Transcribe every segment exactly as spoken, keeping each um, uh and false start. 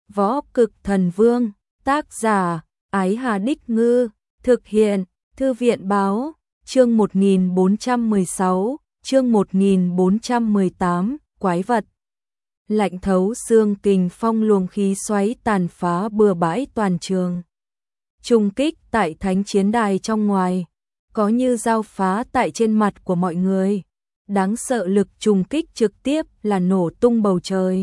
Võ Cực Thần Vương, tác giả, Ái Hà Đích Ngư, thực hiện, Thư viện Báo, chương một nghìn bốn trăm mười sáu, chương một nghìn bốn trăm mười tám, Quái vật. Lạnh thấu xương kình phong luồng khí xoáy tàn phá bừa bãi toàn trường. Trùng kích tại thánh chiến đài trong ngoài, có như dao phá tại trên mặt của mọi người. Đáng sợ lực trùng kích trực tiếp là nổ tung bầu trời.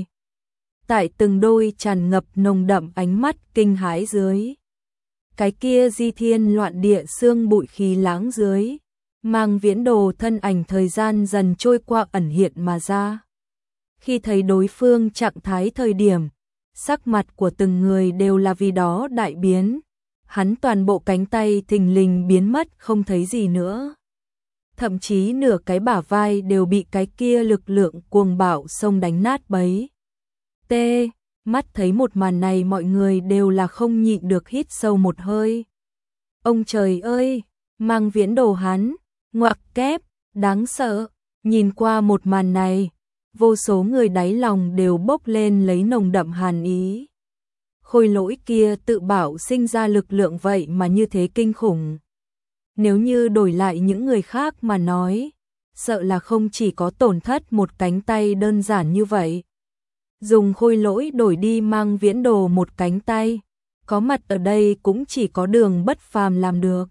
Tại từng đôi tràn ngập nồng đậm ánh mắt kinh hãi dưới. Cái kia di thiên loạn địa xương bụi khí lãng dưới. Mang Viễn Đồ thân ảnh thời gian dần trôi qua ẩn hiện mà ra. Khi thấy đối phương trạng thái thời điểm, sắc mặt của từng người đều là vì đó đại biến. Hắn toàn bộ cánh tay thình lình biến mất không thấy gì nữa. Thậm chí nửa cái bả vai đều bị cái kia lực lượng cuồng bạo xông đánh nát bấy. T. Mắt thấy một màn này mọi người đều là không nhịn được hít sâu một hơi. Ông trời ơi, Mang Viễn Đồ hắn, ngoặc kép, đáng sợ. Nhìn qua một màn này, vô số người đáy lòng đều bốc lên lấy nồng đậm hàn ý. Khôi lỗi kia tự bảo sinh ra lực lượng vậy mà như thế kinh khủng. Nếu như đổi lại những người khác mà nói, sợ là không chỉ có tổn thất một cánh tay đơn giản như vậy. Dùng khôi lỗi đổi đi Mang Viễn Đồ một cánh tay, có mặt ở đây cũng chỉ có Đường Bất Phàm làm được.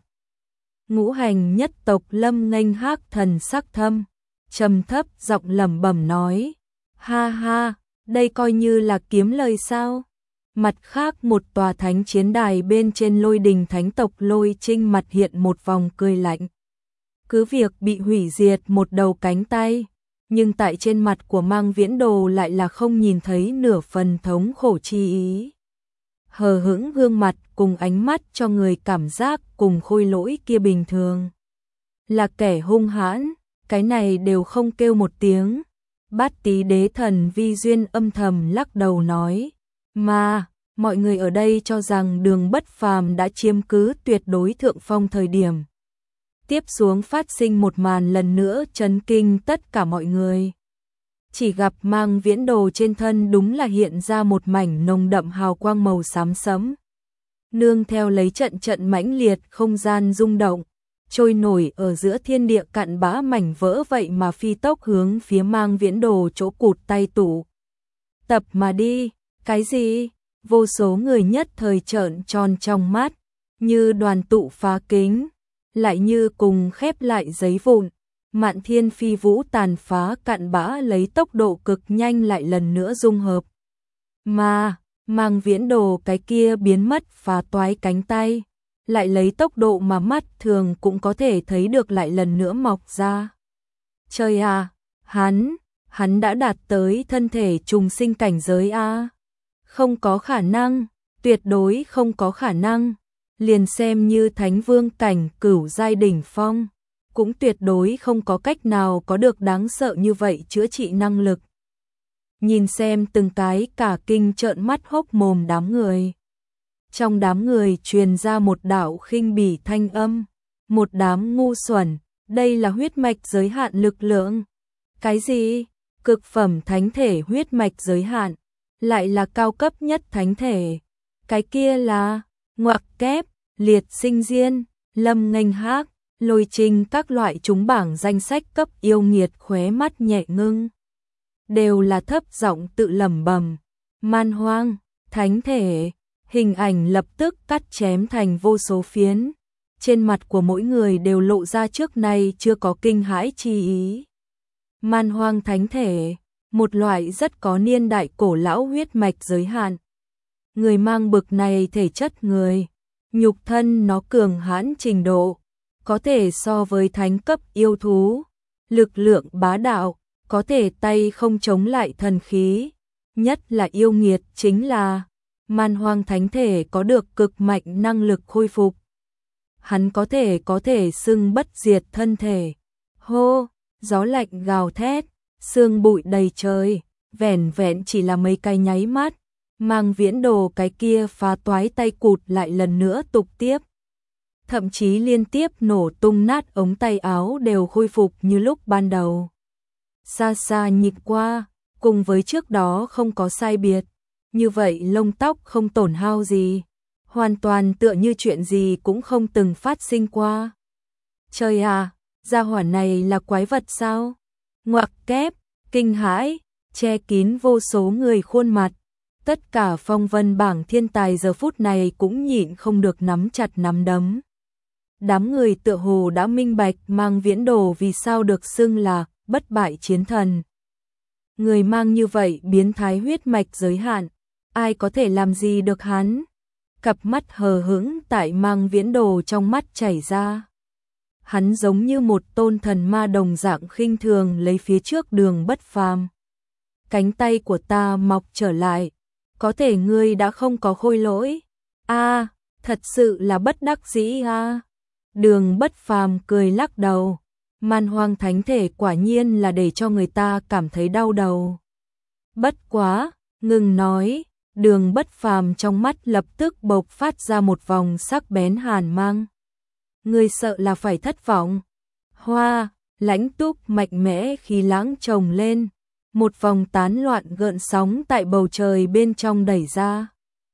Ngũ hành nhất tộc Lâm Nghênh Hác thần sắc thâm, trầm thấp giọng lẩm bẩm nói, ha ha, đây coi như là kiếm lời sao? Mặt khác một tòa thánh chiến đài bên trên Lôi Đình thánh tộc Lôi Trinh mặt hiện một vòng cười lạnh. Cứ việc bị hủy diệt một đầu cánh tay, nhưng tại trên mặt của Mang Viễn Đồ lại là không nhìn thấy nửa phần thống khổ chi ý. Hờ hững gương mặt cùng ánh mắt cho người cảm giác cùng khôi lỗi kia bình thường. Là kẻ hung hãn, cái này đều không kêu một tiếng. Bát Tí Đế Thần Vi Duyên âm thầm lắc đầu nói, mà, mọi người ở đây cho rằng Đường Bất Phàm đã chiếm cứ tuyệt đối thượng phong thời điểm. Tiếp xuống phát sinh một màn lần nữa chấn kinh tất cả mọi người. Chỉ gặp Mang Viễn Đồ trên thân đúng là hiện ra một mảnh nồng đậm hào quang màu xám sẫm. Nương theo lấy trận trận mãnh liệt không gian rung động, trôi nổi ở giữa thiên địa cặn bã mảnh vỡ vậy mà phi tốc hướng phía Mang Viễn Đồ chỗ cụt tay tụ. Tập mà đi, cái gì? Vô số người nhất thời trợn tròn trong mắt, như đoàn tụ phá kính, lại như cùng khép lại giấy vụn. Mạn thiên phi vũ tàn phá cặn bã lấy tốc độ cực nhanh lại lần nữa dung hợp. Mà, Mang Viễn Đồ cái kia biến mất phá toái cánh tay, lại lấy tốc độ mà mắt thường cũng có thể thấy được lại lần nữa mọc ra. Trời à, hắn, hắn đã đạt tới thân thể trùng sinh cảnh giới a. Không có khả năng, tuyệt đối không có khả năng. Liền xem như Thánh Vương cảnh cửu giai đỉnh phong, cũng tuyệt đối không có cách nào có được đáng sợ như vậy chữa trị năng lực. Nhìn xem từng cái cả kinh trợn mắt hốc mồm đám người. Trong đám người truyền ra một đạo khinh bỉ thanh âm, một đám ngu xuẩn, đây là huyết mạch giới hạn lực lượng. Cái gì? Cực phẩm thánh thể huyết mạch giới hạn, lại là cao cấp nhất thánh thể. Cái kia là ngoặc kép, liệt sinh diên, Lâm Nghênh Hác, Lôi Trinh các loại chúng bảng danh sách cấp yêu nghiệt khóe mắt nhẹ ngưng. Đều là thấp giọng tự lẩm bẩm, man hoang, thánh thể, hình ảnh lập tức cắt chém thành vô số phiến. Trên mặt của mỗi người đều lộ ra trước nay chưa có kinh hãi chi ý. Man hoang thánh thể, một loại rất có niên đại cổ lão huyết mạch giới hạn. Người mang bực này thể chất người, nhục thân nó cường hãn trình độ, có thể so với thánh cấp yêu thú, lực lượng bá đạo, có thể tay không chống lại thần khí, nhất là yêu nghiệt chính là man hoang thánh thể có được cực mạnh năng lực khôi phục. Hắn có thể có thể xưng bất diệt thân thể. Hô, gió lạnh gào thét, sương bụi đầy trời, vẻn vẹn chỉ là mấy cái nháy mắt, Mang Viễn Đồ cái kia phá toái tay cụt lại lần nữa tục tiếp. Thậm chí liên tiếp nổ tung nát ống tay áo đều khôi phục như lúc ban đầu. Xa xa nhìn qua, cùng với trước đó không có sai biệt, như vậy lông tóc không tổn hao gì, hoàn toàn tựa như chuyện gì cũng không từng phát sinh qua. Trời à, gia hỏa này là quái vật sao? Ngoặc kép, kinh hãi, che kín vô số người khuôn mặt. Tất cả phong vân bảng thiên tài giờ phút này cũng nhịn không được nắm chặt nắm đấm. Đám người tựa hồ đã minh bạch Mang Viễn Đồ vì sao được xưng là bất bại chiến thần. Người mang như vậy biến thái huyết mạch giới hạn, ai có thể làm gì được hắn? Cặp mắt hờ hững tại Mang Viễn Đồ trong mắt chảy ra. Hắn giống như một tôn thần ma đồng dạng khinh thường lấy phía trước Đường Bất Phàm. Cánh tay của ta mọc trở lại, có thể ngươi đã không có khôi lỗi. A, à, thật sự là bất đắc dĩ a. À. Đường Bất Phàm cười lắc đầu, Man Hoang thánh thể quả nhiên là để cho người ta cảm thấy đau đầu. Bất quá, ngừng nói, Đường Bất Phàm trong mắt lập tức bộc phát ra một vòng sắc bén hàn mang. Ngươi sợ là phải thất vọng. Hoa, lãnh túc mạnh mẽ khí lãng trồng lên, một vòng tán loạn gợn sóng tại bầu trời bên trong đẩy ra.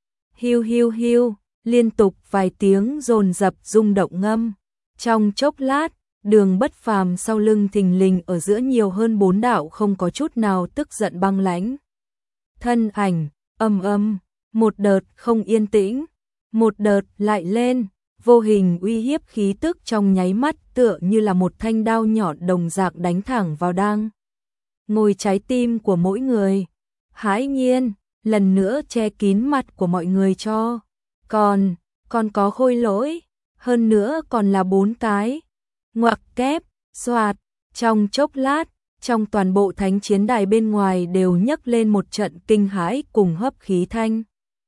Hiu hiu hiu, liên tục vài tiếng dồn dập rung động ngâm. Trong chốc lát, Đường Bất Phàm sau lưng thình lình ở giữa nhiều hơn bốn đạo không có chút nào tức giận băng lãnh. Thân ảnh, âm âm, một đợt không yên tĩnh, một đợt lại lên, vô hình uy hiếp khí tức trong nháy mắt tựa như là một thanh đao nhọn đồng dạng đánh thẳng vào đang ngồi trái tim của mỗi người. Hãi nhiên, lần nữa che kín mặt của mọi người cho. Còn, còn có khôi lỗi, hơn nữa còn là bốn cái. Ngoặc kép, xoạt, trong chốc lát, trong toàn bộ thánh chiến đài bên ngoài đều nhấc lên một trận kinh hãi cùng hấp khí thanh.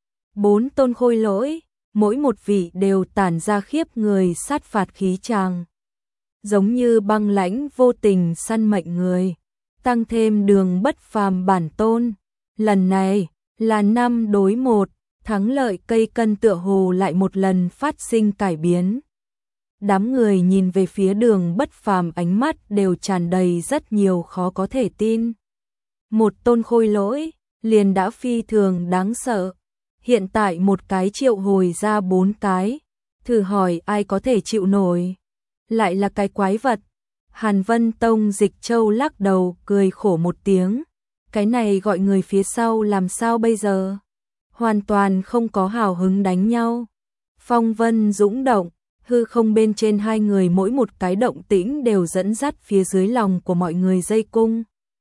Bốn tôn khôi lỗi, mỗi một vị đều tản ra khiếp người sát phạt khí tràng. Giống như băng lãnh vô tình săn mệnh người, tăng thêm Đường Bất Phàm bản tôn. Lần này, là năm đối một, thắng lợi cây cân tựa hồ lại một lần phát sinh cải biến. Đám người nhìn về phía Đường Bất Phàm ánh mắt đều tràn đầy rất nhiều khó có thể tin. Một tôn khôi lỗi, liền đã phi thường đáng sợ. Hiện tại một cái triệu hồi ra bốn cái, thử hỏi ai có thể chịu nổi. Lại là cái quái vật. Hàn Vân Tông Dịch Châu lắc đầu cười khổ một tiếng. Cái này gọi người phía sau làm sao bây giờ? Hoàn toàn không có hào hứng đánh nhau. Phong vân dũng động, hư không bên trên hai người mỗi một cái động tĩnh đều dẫn dắt phía dưới lòng của mọi người dây cung.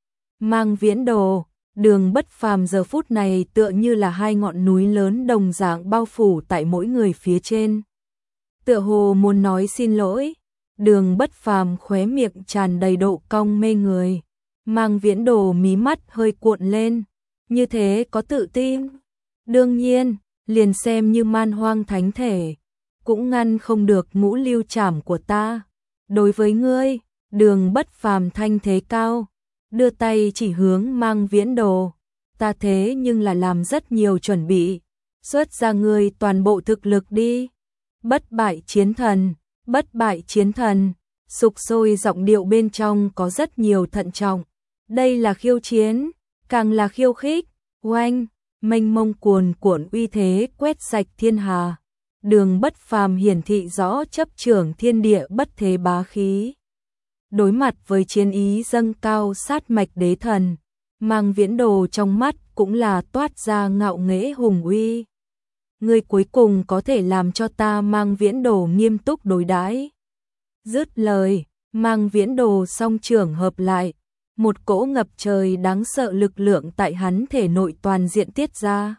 Mang Viễn Đồ, Đường Bất Phàm giờ phút này tựa như là hai ngọn núi lớn đồng dạng bao phủ tại mỗi người phía trên. Tựa hồ muốn nói xin lỗi, Đường Bất Phàm khóe miệng tràn đầy độ cong mê người. Mang Viễn Đồ mí mắt hơi cuộn lên, như thế có tự tin. Đương nhiên, liền xem như Man Hoang thánh thể, cũng ngăn không được ngũ lưu trảm của ta. Đối với ngươi, Đường Bất Phàm thanh thế cao, đưa tay chỉ hướng Mang Viễn Đồ. Ta thế nhưng là làm rất nhiều chuẩn bị, xuất ra ngươi toàn bộ thực lực đi. Bất bại chiến thần, bất bại chiến thần, sục sôi giọng điệu bên trong có rất nhiều thận trọng. Đây là khiêu chiến, càng là khiêu khích. Oanh, mênh mông cuồn cuộn uy thế quét sạch thiên hà. Đường Bất Phàm hiển thị rõ chấp trưởng thiên địa bất thế bá khí. Đối mặt với chiến ý dâng cao sát mạch đế thần, Mang Viễn Đồ trong mắt cũng là toát ra ngạo nghễ hùng uy. Ngươi cuối cùng có thể làm cho ta Mang Viễn Đồ nghiêm túc đối đãi. Dứt lời, Mang Viễn Đồ song trưởng hợp lại, một cỗ ngập trời đáng sợ lực lượng tại hắn thể nội toàn diện tiết ra.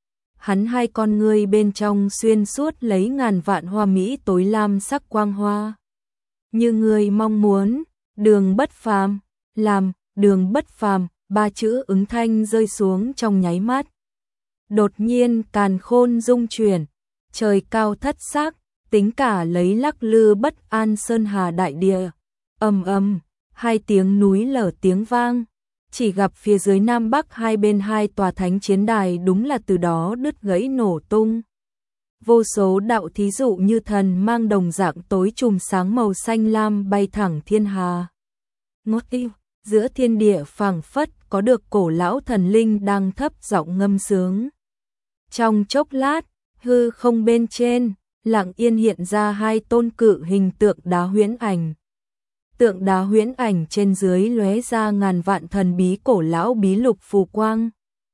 Hắn hai con ngươi bên trong xuyên suốt lấy ngàn vạn hoa mỹ tối lam sắc quang hoa. Như ngươi mong muốn, Đường Bất Phàm, làm, Đường Bất Phàm, ba chữ ứng thanh rơi xuống trong nháy mắt. Đột nhiên càn khôn rung chuyển, trời cao thất sắc, tính cả lấy lắc lư bất an sơn hà đại địa. Ầm ầm, hai tiếng núi lở tiếng vang, chỉ gặp phía dưới nam bắc hai bên hai tòa thánh chiến đài đúng là từ đó đứt gãy nổ tung. Vô số đạo thí dụ như thần mang đồng dạng tối trùm sáng màu xanh lam bay thẳng thiên hà. Ngốt yêu, giữa thiên địa phảng phất có được cổ lão thần linh đang thấp giọng ngâm sướng. Trong chốc lát, hư không bên trên, lặng yên hiện ra hai tôn cự hình tượng đá huyễn ảnh. Tượng đá huyễn ảnh trên dưới lóe ra ngàn vạn thần bí cổ lão bí lục phù quang.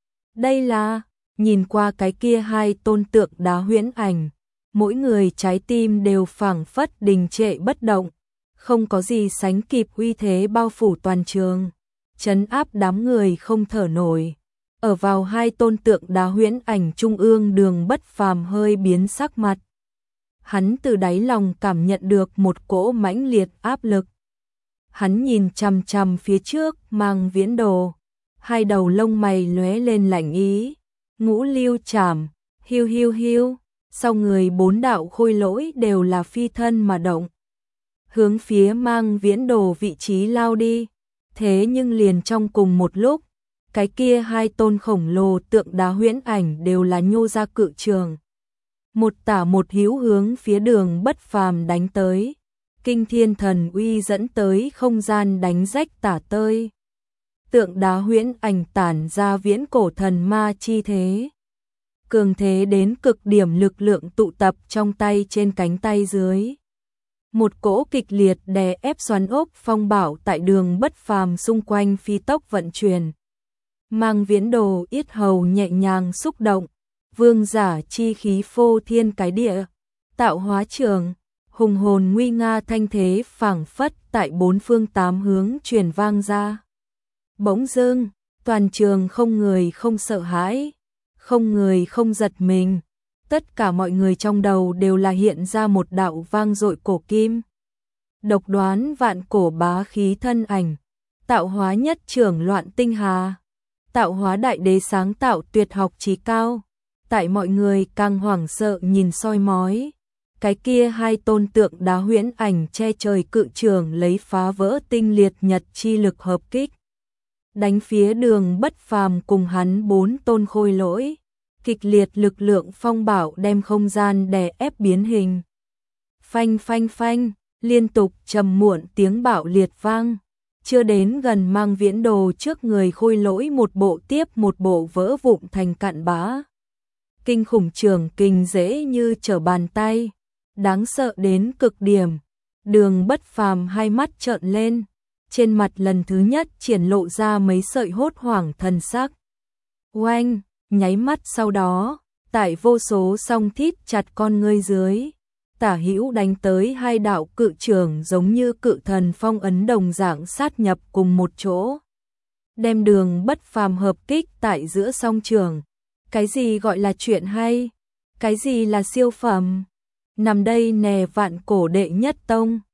Đây là, nhìn qua cái kia hai tôn tượng đá huyễn ảnh, mỗi người trái tim đều phảng phất đình trệ bất động, không có gì sánh kịp uy thế bao phủ toàn trường, trấn áp đám người không thở nổi. Ở vào hai tôn tượng đá huyễn ảnh trung ương Đường Bất Phàm hơi biến sắc mặt. Hắn từ đáy lòng cảm nhận được một cỗ mãnh liệt áp lực. Hắn nhìn chằm chằm phía trước Mang Viễn Đồ, hai đầu lông mày lóe lên lạnh ý, ngũ lưu chảm, hiu hiu hiu, sau người bốn đạo khôi lỗi đều là phi thân mà động. Hướng phía Mang Viễn Đồ vị trí lao đi, thế nhưng liền trong cùng một lúc, cái kia hai tôn khổng lồ tượng đá huyễn ảnh đều là nhô ra cự trường. Một tả một hữu hướng phía Đường Bất Phàm đánh tới, kinh thiên thần uy dẫn tới không gian đánh rách tả tơi. Tượng đá huyễn ảnh tản ra viễn cổ thần ma chi thế. Cường thế đến cực điểm lực lượng tụ tập trong tay trên cánh tay dưới. Một cỗ kịch liệt đè ép xoắn ốc phong bảo tại Đường Bất Phàm xung quanh phi tốc vận chuyển. Mang Viễn Đồ yết hầu nhẹ nhàng xúc động, vương giả chi khí phô thiên cái địa, tạo hóa trường, hùng hồn nguy nga thanh thế phảng phất tại bốn phương tám hướng truyền vang ra. Bỗng dưng, toàn trường không người không sợ hãi, không người không giật mình, tất cả mọi người trong đầu đều là hiện ra một đạo vang dội cổ kim. Độc đoán vạn cổ bá khí thân ảnh, tạo hóa nhất trưởng loạn tinh hà, tạo hóa đại đế sáng tạo tuyệt học trí cao. Tại mọi người càng hoảng sợ nhìn soi mói, cái kia hai tôn tượng đá huyễn ảnh che trời cự trường lấy phá vỡ tinh liệt nhật chi lực hợp kích. Đánh phía Đường Bất Phàm cùng hắn bốn tôn khôi lỗi, kịch liệt lực lượng phong bảo đem không gian đè ép biến hình. Phanh phanh phanh, liên tục trầm muộn tiếng bạo liệt vang, chưa đến gần Mang Viễn Đồ trước người khôi lỗi một bộ tiếp một bộ vỡ vụn thành cặn bã. Kinh khủng trường kình dễ như trở bàn tay, đáng sợ đến cực điểm. Đường Bất Phàm hai mắt trợn lên, trên mặt lần thứ nhất triển lộ ra mấy sợi hốt hoảng thần sắc. Oanh, nháy mắt sau đó, tại vô số song thít chặt con ngươi dưới, tả hữu đánh tới hai đạo cự trường giống như cự thần phong ấn đồng dạng sát nhập cùng một chỗ, đem Đường Bất Phàm hợp kích tại giữa song trường. Cái gì gọi là chuyện hay? Cái gì là siêu phẩm? Nằm đây nè vạn cổ đệ nhất tông.